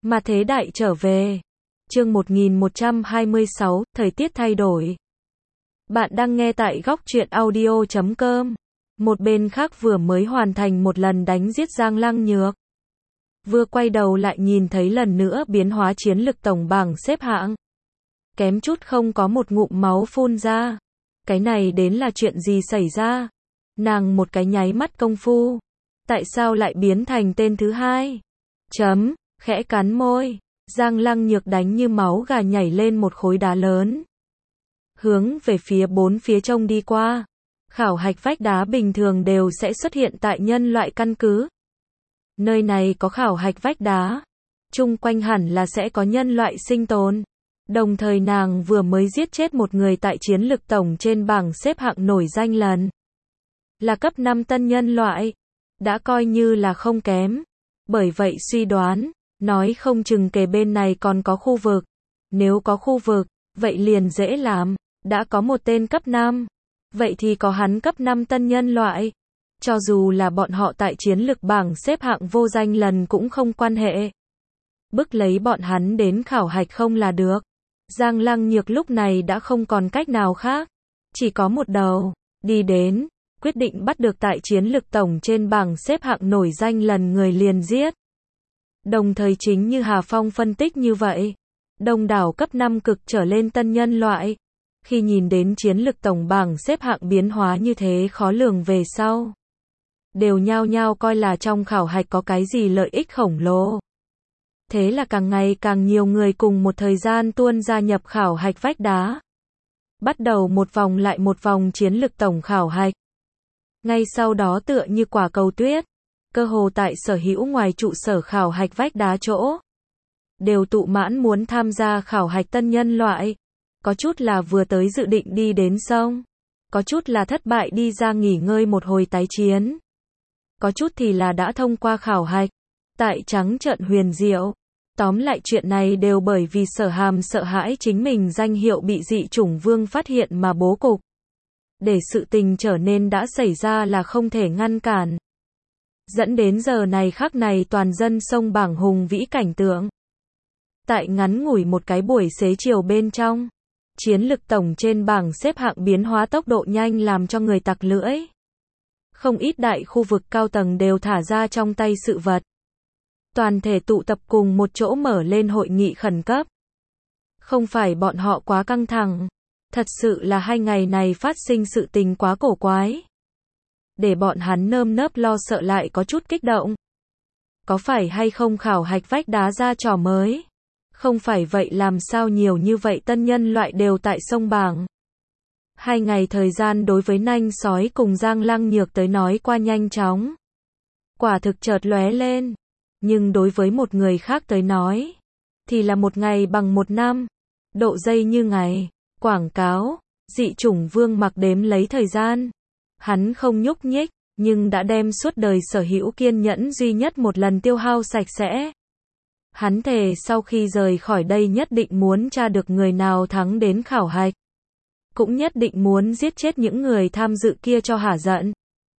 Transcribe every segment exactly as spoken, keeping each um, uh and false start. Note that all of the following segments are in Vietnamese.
Mà thế đại trở về. Chương một nghìn một trăm hai mươi sáu, thời tiết thay đổi. Bạn đang nghe tại góc truyện audio chấm com. Một bên khác vừa mới hoàn thành một lần đánh giết Giang Lăng Nhược. Vừa quay đầu lại nhìn thấy lần nữa biến hóa chiến lực tổng bảng xếp hạng. Kém chút không có một ngụm máu phun ra. Cái này đến là chuyện gì xảy ra? Nàng một cái nháy mắt công phu. Tại sao lại biến thành tên thứ hai? Chấm, khẽ cắn môi. Giang Lăng Nhược đánh như máu gà nhảy lên một khối đá lớn. Hướng về phía bốn phía trông đi qua. Khảo hạch vách đá bình thường đều sẽ xuất hiện tại nhân loại căn cứ. Nơi này có khảo hạch vách đá. Chung quanh hẳn là sẽ có nhân loại sinh tồn. Đồng thời nàng vừa mới giết chết một người tại chiến lực tổng trên bảng xếp hạng nổi danh lần. Là cấp năm tân nhân loại. Đã coi như là không kém. Bởi vậy suy đoán, nói không chừng kề bên này còn có khu vực. Nếu có khu vực, vậy liền dễ làm. Đã có một tên cấp năm. Vậy thì có hắn cấp năm tân nhân loại. Cho dù là bọn họ tại chiến lực bảng xếp hạng vô danh lần cũng không quan hệ. Bức lấy bọn hắn đến khảo hạch không là được. Giang Lăng Nhược lúc này đã không còn cách nào khác. Chỉ có một đầu, đi đến, quyết định bắt được tại chiến lực tổng trên bảng xếp hạng nổi danh lần người liền giết. Đồng thời chính như Hà Phong phân tích như vậy, đông đảo cấp năm cực trở lên tân nhân loại. Khi nhìn đến chiến lực tổng bảng xếp hạng biến hóa như thế khó lường về sau. Đều nhao nhao coi là trong khảo hạch có cái gì lợi ích khổng lồ. Thế là càng ngày càng nhiều người cùng một thời gian tuôn gia nhập khảo hạch vách đá. Bắt đầu một vòng lại một vòng chiến lực tổng khảo hạch. Ngay sau đó tựa như quả cầu tuyết, cơ hồ tại sở hữu ngoài trụ sở khảo hạch vách đá chỗ. Đều tụ mãn muốn tham gia khảo hạch tân nhân loại. Có chút là vừa tới dự định đi đến sông. Có chút là thất bại đi ra nghỉ ngơi một hồi tái chiến. Có chút thì là đã thông qua khảo hạch. Tại trắng trợn huyền diệu. Tóm lại chuyện này đều bởi vì Sở Hàm sợ hãi chính mình danh hiệu bị dị chủng vương phát hiện mà bố cục. Để sự tình trở nên đã xảy ra là không thể ngăn cản. Dẫn đến giờ này khắc này toàn dân sông bảng hùng vĩ cảnh tượng. Tại ngắn ngủi một cái buổi xế chiều bên trong. Chiến lực tổng trên bảng xếp hạng biến hóa tốc độ nhanh làm cho người tặc lưỡi. Không ít đại khu vực cao tầng đều thả ra trong tay sự vật. Toàn thể tụ tập cùng một chỗ mở lên hội nghị khẩn cấp. Không phải bọn họ quá căng thẳng. Thật sự là hai ngày này phát sinh sự tình quá cổ quái. Để bọn hắn nơm nớp lo sợ lại có chút kích động. Có phải hay không khảo hạch vách đá ra trò mới? Không phải vậy làm sao nhiều như vậy tân nhân loại đều tại sông bảng. Hai ngày thời gian đối với nanh sói cùng Giang Lăng Nhược tới nói qua nhanh chóng. Quả thực chợt lóe lên. Nhưng đối với một người khác tới nói, thì là một ngày bằng một năm. Độ giây như ngày. Quảng cáo, dị chủng vương mặc đếm lấy thời gian. Hắn không nhúc nhích, nhưng đã đem suốt đời sở hữu kiên nhẫn duy nhất một lần tiêu hao sạch sẽ. Hắn thề sau khi rời khỏi đây nhất định muốn tra được người nào thắng đến khảo hạch. Cũng nhất định muốn giết chết những người tham dự kia cho hả giận.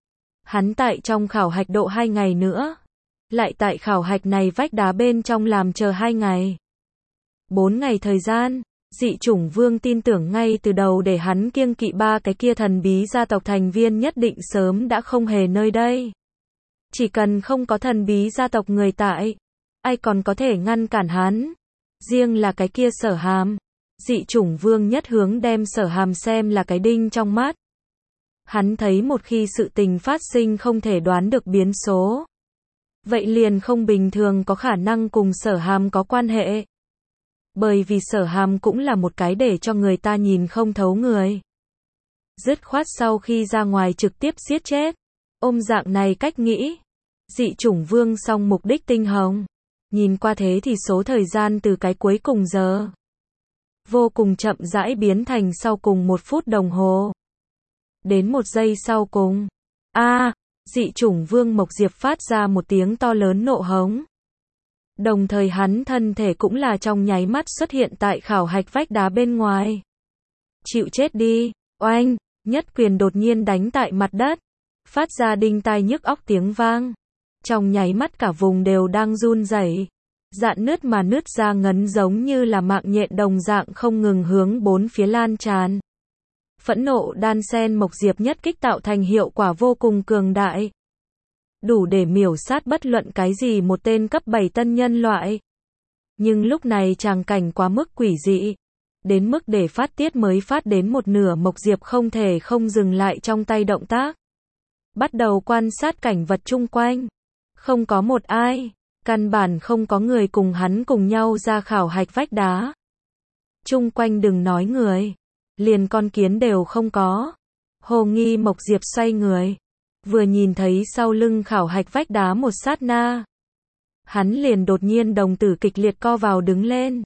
Hắn tại trong khảo hạch độ hai ngày nữa. Lại tại khảo hạch này vách đá bên trong làm chờ hai ngày. Bốn ngày thời gian, dị chủng vương tin tưởng ngay từ đầu để hắn kiêng kỵ ba cái kia thần bí gia tộc thành viên nhất định sớm đã không hề nơi đây. Chỉ cần không có thần bí gia tộc người tại, ai còn có thể ngăn cản hắn. Riêng là cái kia Sở Hàm. Dị chủng vương nhất hướng đem Sở Hàm xem là cái đinh trong mắt. Hắn thấy một khi sự tình phát sinh không thể đoán được biến số. Vậy liền không bình thường có khả năng cùng Sở Hàm có quan hệ. Bởi vì Sở Hàm cũng là một cái để cho người ta nhìn không thấu người. Dứt khoát sau khi ra ngoài trực tiếp giết chết. Ôm dạng này cách nghĩ. Dị chủng vương xong mục đích tinh hồng. Nhìn qua thế thì số thời gian từ cái cuối cùng giờ. Vô cùng chậm rãi biến thành sau cùng một phút đồng hồ. Đến một giây sau cùng. A, à, dị chủng vương Mộc Diệp phát ra một tiếng to lớn nộ hống. Đồng thời hắn thân thể cũng là trong nháy mắt xuất hiện tại khảo hạch vách đá bên ngoài. Chịu chết đi, oanh, nhất quyền đột nhiên đánh tại mặt đất. Phát ra đinh tai nhức óc tiếng vang. Trong nháy mắt cả vùng đều đang run rẩy. Dạn nứt mà nứt ra ngấn giống như là mạng nhện đồng dạng không ngừng hướng bốn phía lan tràn. Phẫn nộ đan xen Mộc Diệp nhất kích tạo thành hiệu quả vô cùng cường đại. Đủ để miểu sát bất luận cái gì một tên cấp bảy tân nhân loại. Nhưng lúc này tràng cảnh quá mức quỷ dị. Đến mức để phát tiết mới phát đến một nửa Mộc Diệp không thể không dừng lại trong tay động tác. Bắt đầu quan sát cảnh vật chung quanh. Không có một ai. Căn bản không có người cùng hắn cùng nhau ra khảo hạch vách đá. Chung quanh đừng nói người. Liền con kiến đều không có. Hồ nghi Mộc Diệp xoay người. Vừa nhìn thấy sau lưng khảo hạch vách đá một sát na. Hắn liền đột nhiên đồng tử kịch liệt co vào đứng lên.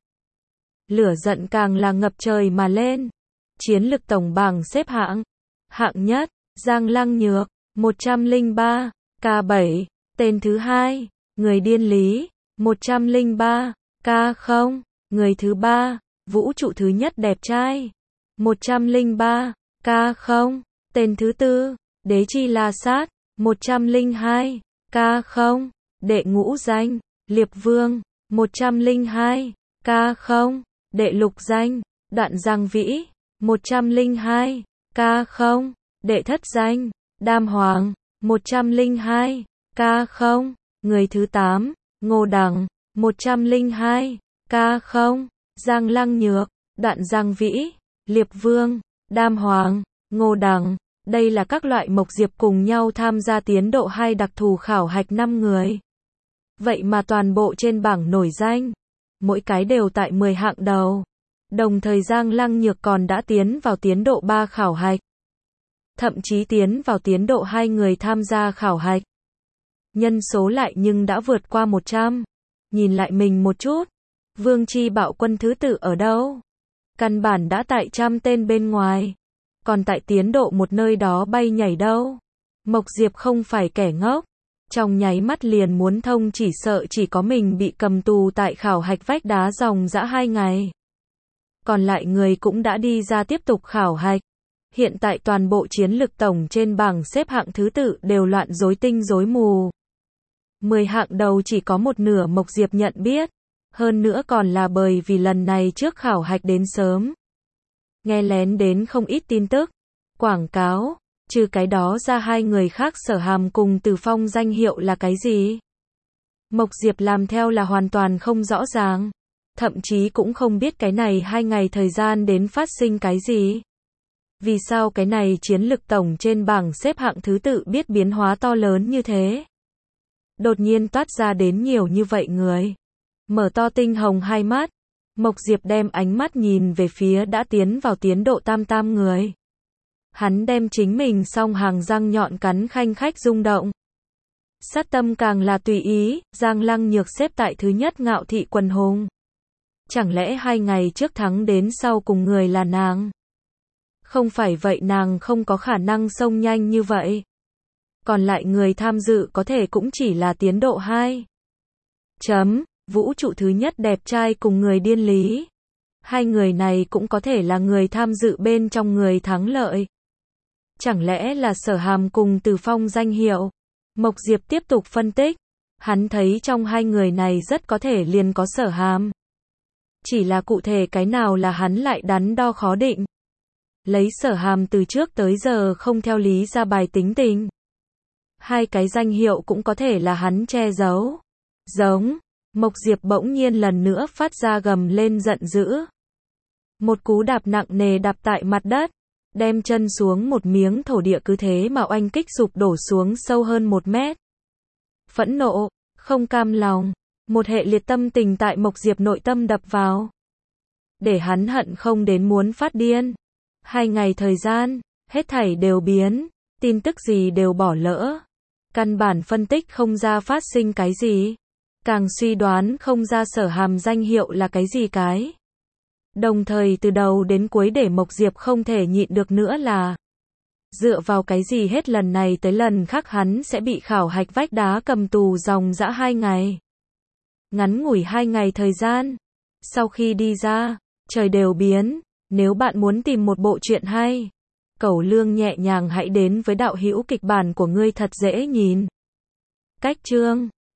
Lửa giận càng là ngập trời mà lên. Chiến lực tổng bảng xếp hạng. Hạng nhất, Giang Lăng Nhược, một trăm lẻ ba, K bảy. Tên thứ hai, Người điên lý, một trăm lẻ ba, K không. Người thứ ba, Vũ trụ thứ nhất đẹp trai, một trăm lẻ ba, K không. Tên thứ tư, Đế chi la sát, một trăm lẻ hai, K không. Đệ ngũ danh, Liệp Vương, một trăm lẻ hai, K không. Đệ lục danh, Đoạn Giang Vĩ, một trăm lẻ hai, K không. Đệ thất danh, Đam Hoàng, một trăm lẻ hai, K không. Người thứ tám, Ngô Đằng, một trăm lẻ hai, K không. Giang Lăng Nhược, Đoạn Giang Vĩ, Liệp Vương, Đam Hoàng, Ngô Đằng. Đây là các loại Mộc Diệp cùng nhau tham gia tiến độ hai đặc thù khảo hạch năm người. Vậy mà toàn bộ trên bảng nổi danh. Mỗi cái đều tại mười hạng đầu. Đồng thời Giang Lăng Nhược còn đã tiến vào tiến độ ba khảo hạch. Thậm chí tiến vào tiến độ hai người tham gia khảo hạch. Nhân số lại nhưng đã vượt qua một trăm. Nhìn lại mình một chút. Vương Chi Bạo Quân thứ tự ở đâu? Căn bản đã tại trăm tên bên ngoài. Còn tại tiến độ một nơi đó bay nhảy đâu? Mộc Diệp không phải kẻ ngốc. Trong nháy mắt liền muốn thông chỉ sợ chỉ có mình bị cầm tù tại khảo hạch vách đá dòng dã hai ngày. Còn lại người cũng đã đi ra tiếp tục khảo hạch. Hiện tại toàn bộ chiến lực tổng trên bảng xếp hạng thứ tự đều loạn rối tinh rối mù. mười hạng đầu chỉ có một nửa Mộc Diệp nhận biết. Hơn nữa còn là bởi vì lần này trước khảo hạch đến sớm. Nghe lén đến không ít tin tức, quảng cáo. Trừ cái đó ra hai người khác Sở Hàm cùng Từ Phong danh hiệu là cái gì? Mộc Diệp làm theo là hoàn toàn không rõ ràng. Thậm chí cũng không biết cái này hai ngày thời gian đến phát sinh cái gì. Vì sao cái này chiến lực tổng trên bảng xếp hạng thứ tự biết biến hóa to lớn như thế? Đột nhiên toát ra đến nhiều như vậy người. Mở to tinh hồng hai mắt. Mộc Diệp đem ánh mắt nhìn về phía đã tiến vào tiến độ tam tam người. Hắn đem chính mình song hàng răng nhọn cắn khanh khách rung động. Sát tâm càng là tùy ý, Giang Lăng Nhược xếp tại thứ nhất Ngạo Thị Quần Hùng. Chẳng lẽ hai ngày trước thắng đến sau cùng người là nàng? Không phải vậy nàng không có khả năng xông nhanh như vậy. Còn lại người tham dự có thể cũng chỉ là tiến độ hai. Chấm, vũ trụ thứ nhất đẹp trai cùng người điên lý. Hai người này cũng có thể là người tham dự bên trong người thắng lợi. Chẳng lẽ là Sở Hàm cùng Từ Phong danh hiệu? Mộc Diệp tiếp tục phân tích. Hắn thấy trong hai người này rất có thể liền có Sở Hàm. Chỉ là cụ thể cái nào là hắn lại đắn đo khó định. Lấy Sở Hàm từ trước tới giờ không theo lý ra bài tính tình. Hai cái danh hiệu cũng có thể là hắn che giấu. Giống. Mộc Diệp bỗng nhiên lần nữa phát ra gầm lên giận dữ. Một cú đạp nặng nề đạp tại mặt đất. Đem chân xuống một miếng thổ địa cứ thế mà oanh kích sụp đổ xuống sâu hơn một mét. Phẫn nộ, không cam lòng. Một hệ liệt tâm tình tại Mộc Diệp nội tâm đập vào. Để hắn hận không đến muốn phát điên. Hai ngày thời gian, hết thảy đều biến. Tin tức gì đều bỏ lỡ. Căn bản phân tích không ra phát sinh cái gì. Càng suy đoán không ra Sở Hàm danh hiệu là cái gì cái. Đồng thời từ đầu đến cuối để Mộc Diệp không thể nhịn được nữa là dựa vào cái gì hết lần này tới lần khác hắn sẽ bị khảo hạch vách đá cầm tù dòng dã hai ngày. Ngắn ngủi hai ngày thời gian. Sau khi đi ra, trời đều biến. Nếu bạn muốn tìm một bộ truyện hay, Cẩu Lương nhẹ nhàng hãy đến với đạo hữu kịch bản của ngươi thật dễ nhìn. Cách chương